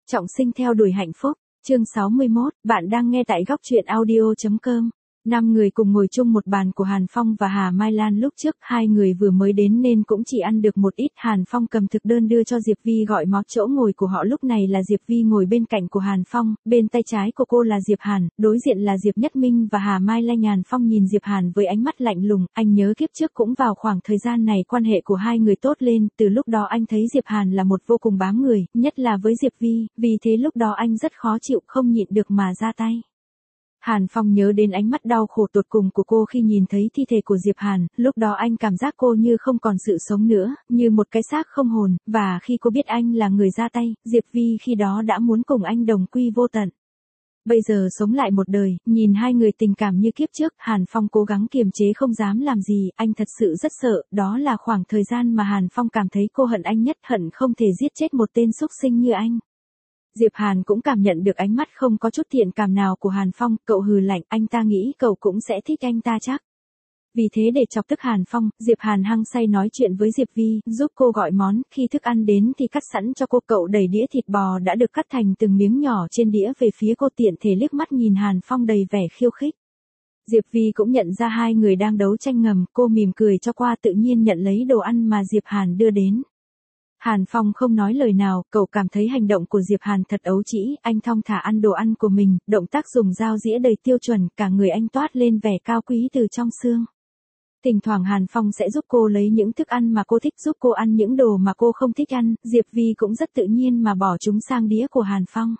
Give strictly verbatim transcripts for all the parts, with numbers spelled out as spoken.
Trọng sinh theo đuổi hạnh phúc, chương sáu mươi mốt, bạn đang nghe tại góc truyện audio.com. Năm người cùng ngồi chung một bàn của Hàn Phong và Hà Mai Lan. Lúc trước hai người vừa mới đến nên cũng chỉ ăn được một ít. Hàn Phong cầm thực đơn đưa cho Diệp Vi gọi món. Chỗ ngồi của họ lúc này là Diệp Vi ngồi bên cạnh của Hàn Phong, bên tay trái của cô là Diệp Hàn, đối diện là Diệp Nhất Minh và Hà Mai Lan. Hàn Phong nhìn Diệp Hàn với ánh mắt lạnh lùng, anh nhớ kiếp trước cũng vào khoảng thời gian này quan hệ của hai người tốt lên, từ lúc đó anh thấy Diệp Hàn là một vô cùng bám người, nhất là với Diệp Vi, vì thế lúc đó anh rất khó chịu, không nhịn được mà ra tay. Hàn Phong nhớ đến ánh mắt đau khổ tột cùng của cô khi nhìn thấy thi thể của Diệp Hàn, lúc đó anh cảm giác cô như không còn sự sống nữa, như một cái xác không hồn, và khi cô biết anh là người ra tay, Diệp Vi khi đó đã muốn cùng anh đồng quy vô tận. Bây giờ sống lại một đời, nhìn hai người tình cảm như kiếp trước, Hàn Phong cố gắng kiềm chế không dám làm gì, anh thật sự rất sợ, đó là khoảng thời gian mà Hàn Phong cảm thấy cô hận anh nhất, hận không thể giết chết một tên súc sinh như anh. Diệp Hàn cũng cảm nhận được ánh mắt không có chút thiện cảm nào của Hàn Phong, cậu hừ lạnh, anh ta nghĩ cậu cũng sẽ thích anh ta chắc. Vì thế để chọc tức Hàn Phong, Diệp Hàn hăng say nói chuyện với Diệp Vi, giúp cô gọi món, khi thức ăn đến thì cắt sẵn cho cô. Cậu đẩy đĩa thịt bò đã được cắt thành từng miếng nhỏ trên đĩa về phía cô, tiện thể liếc mắt nhìn Hàn Phong đầy vẻ khiêu khích. Diệp Vi cũng nhận ra hai người đang đấu tranh ngầm, cô mỉm cười cho qua, tự nhiên nhận lấy đồ ăn mà Diệp Hàn đưa đến. Hàn Phong không nói lời nào, cậu cảm thấy hành động của Diệp Hàn thật ấu trĩ, anh thong thả ăn đồ ăn của mình, động tác dùng dao dĩa đầy tiêu chuẩn, cả người anh toát lên vẻ cao quý từ trong xương. Thỉnh thoảng Hàn Phong sẽ giúp cô lấy những thức ăn mà cô thích, giúp cô ăn những đồ mà cô không thích ăn, Diệp Vi cũng rất tự nhiên mà bỏ chúng sang đĩa của Hàn Phong.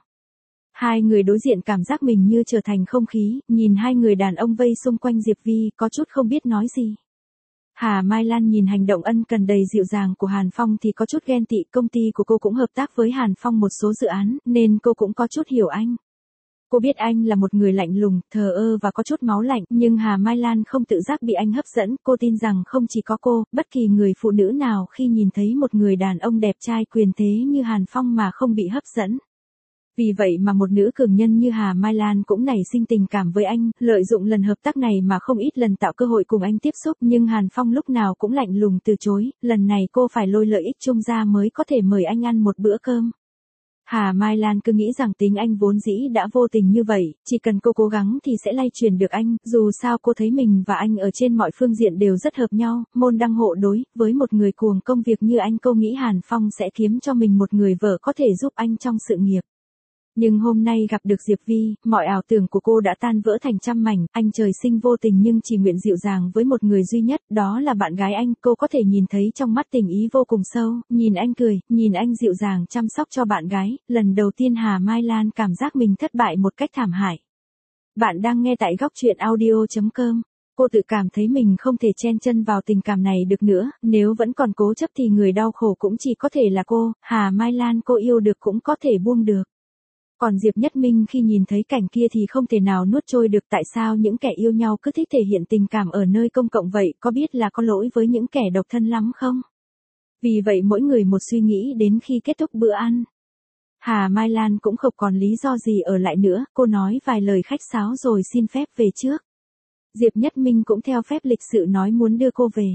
Hai người đối diện cảm giác mình như trở thành không khí, nhìn hai người đàn ông vây xung quanh Diệp Vi, có chút không biết nói gì. Hà Mai Lan nhìn hành động ân cần đầy dịu dàng của Hàn Phong thì có chút ghen tị, công ty của cô cũng hợp tác với Hàn Phong một số dự án, nên cô cũng có chút hiểu anh. Cô biết anh là một người lạnh lùng, thờ ơ và có chút máu lạnh, nhưng Hà Mai Lan không tự giác bị anh hấp dẫn, cô tin rằng không chỉ có cô, bất kỳ người phụ nữ nào khi nhìn thấy một người đàn ông đẹp trai quyền thế như Hàn Phong mà không bị hấp dẫn. Vì vậy mà một nữ cường nhân như Hà Mai Lan cũng nảy sinh tình cảm với anh, lợi dụng lần hợp tác này mà không ít lần tạo cơ hội cùng anh tiếp xúc, nhưng Hàn Phong lúc nào cũng lạnh lùng từ chối, lần này cô phải lôi lợi ích chung ra mới có thể mời anh ăn một bữa cơm. Hà Mai Lan cứ nghĩ rằng tính anh vốn dĩ đã vô tình như vậy, chỉ cần cô cố gắng thì sẽ lay chuyển được anh, dù sao cô thấy mình và anh ở trên mọi phương diện đều rất hợp nhau, môn đăng hộ đối, với một người cuồng công việc như anh cô nghĩ Hàn Phong sẽ kiếm cho mình một người vợ có thể giúp anh trong sự nghiệp. Nhưng hôm nay gặp được Diệp Vi, mọi ảo tưởng của cô đã tan vỡ thành trăm mảnh, anh trời sinh vô tình nhưng chỉ nguyện dịu dàng với một người duy nhất, đó là bạn gái anh, cô có thể nhìn thấy trong mắt tình ý vô cùng sâu, nhìn anh cười, nhìn anh dịu dàng chăm sóc cho bạn gái, lần đầu tiên Hà Mai Lan cảm giác mình thất bại một cách thảm hại. Bạn đang nghe tại góc truyện audio.com. Cô tự cảm thấy mình không thể chen chân vào tình cảm này được nữa, nếu vẫn còn cố chấp thì người đau khổ cũng chỉ có thể là cô, Hà Mai Lan cô yêu được cũng có thể buông được. Còn Diệp Nhất Minh khi nhìn thấy cảnh kia thì không thể nào nuốt trôi được, tại sao những kẻ yêu nhau cứ thích thể hiện tình cảm ở nơi công cộng vậy, có biết là có lỗi với những kẻ độc thân lắm không? Vì vậy mỗi người một suy nghĩ đến khi kết thúc bữa ăn. Hà Mai Lan cũng không còn lý do gì ở lại nữa, cô nói vài lời khách sáo rồi xin phép về trước. Diệp Nhất Minh cũng theo phép lịch sự nói muốn đưa cô về.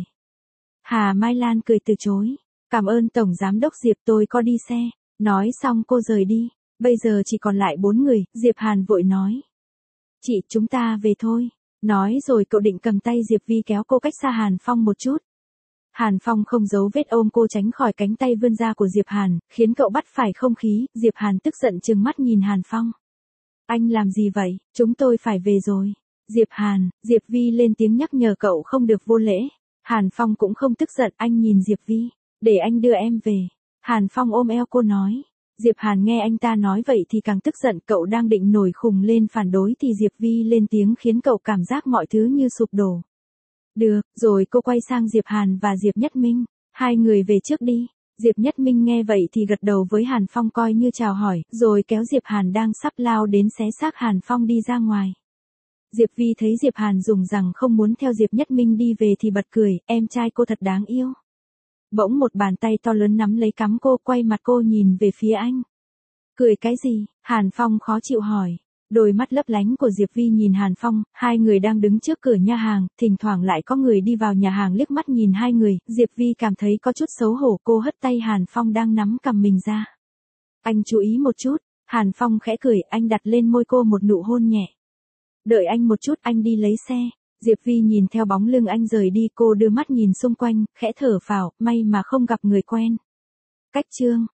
Hà Mai Lan cười từ chối. Cảm ơn Tổng Giám đốc Diệp, tôi có đi xe. Nói xong cô rời đi. Bây giờ chỉ còn lại bốn người, Diệp Hàn vội nói. Chị, chúng ta về thôi. Nói rồi cậu định cầm tay Diệp Vi kéo cô cách xa Hàn Phong một chút. Hàn Phong không giấu vết ôm cô tránh khỏi cánh tay vươn ra của Diệp Hàn, khiến cậu bắt phải không khí, Diệp Hàn tức giận trừng mắt nhìn Hàn Phong. Anh làm gì vậy, chúng tôi phải về rồi. Diệp Hàn, Diệp Vi lên tiếng nhắc nhở cậu không được vô lễ. Hàn Phong cũng không tức giận, anh nhìn Diệp Vi, để anh đưa em về. Hàn Phong ôm eo cô nói. Diệp Hàn nghe anh ta nói vậy thì càng tức giận, cậu đang định nổi khùng lên phản đối thì Diệp Vi lên tiếng khiến cậu cảm giác mọi thứ như sụp đổ. Được, rồi cô quay sang Diệp Hàn và Diệp Nhất Minh, hai người về trước đi. Diệp Nhất Minh nghe vậy thì gật đầu với Hàn Phong coi như chào hỏi, rồi kéo Diệp Hàn đang sắp lao đến xé xác Hàn Phong đi ra ngoài. Diệp Vi thấy Diệp Hàn dùng rằng không muốn theo Diệp Nhất Minh đi về thì bật cười, em trai cô thật đáng yêu. Bỗng một bàn tay to lớn nắm lấy cằm cô, quay mặt cô nhìn về phía anh. Cười cái gì? Hàn Phong khó chịu hỏi. Đôi mắt lấp lánh của Diệp Vi nhìn Hàn Phong, hai người đang đứng trước cửa nhà hàng, thỉnh thoảng lại có người đi vào nhà hàng liếc mắt nhìn hai người, Diệp Vi cảm thấy có chút xấu hổ, cô hất tay Hàn Phong đang nắm cằm mình ra. Anh chú ý một chút, Hàn Phong khẽ cười, anh đặt lên môi cô một nụ hôn nhẹ. Đợi anh một chút, anh đi lấy xe. Diệp Vi nhìn theo bóng lưng anh rời đi, cô đưa mắt nhìn xung quanh, khẽ thở phào, may mà không gặp người quen. Cách chương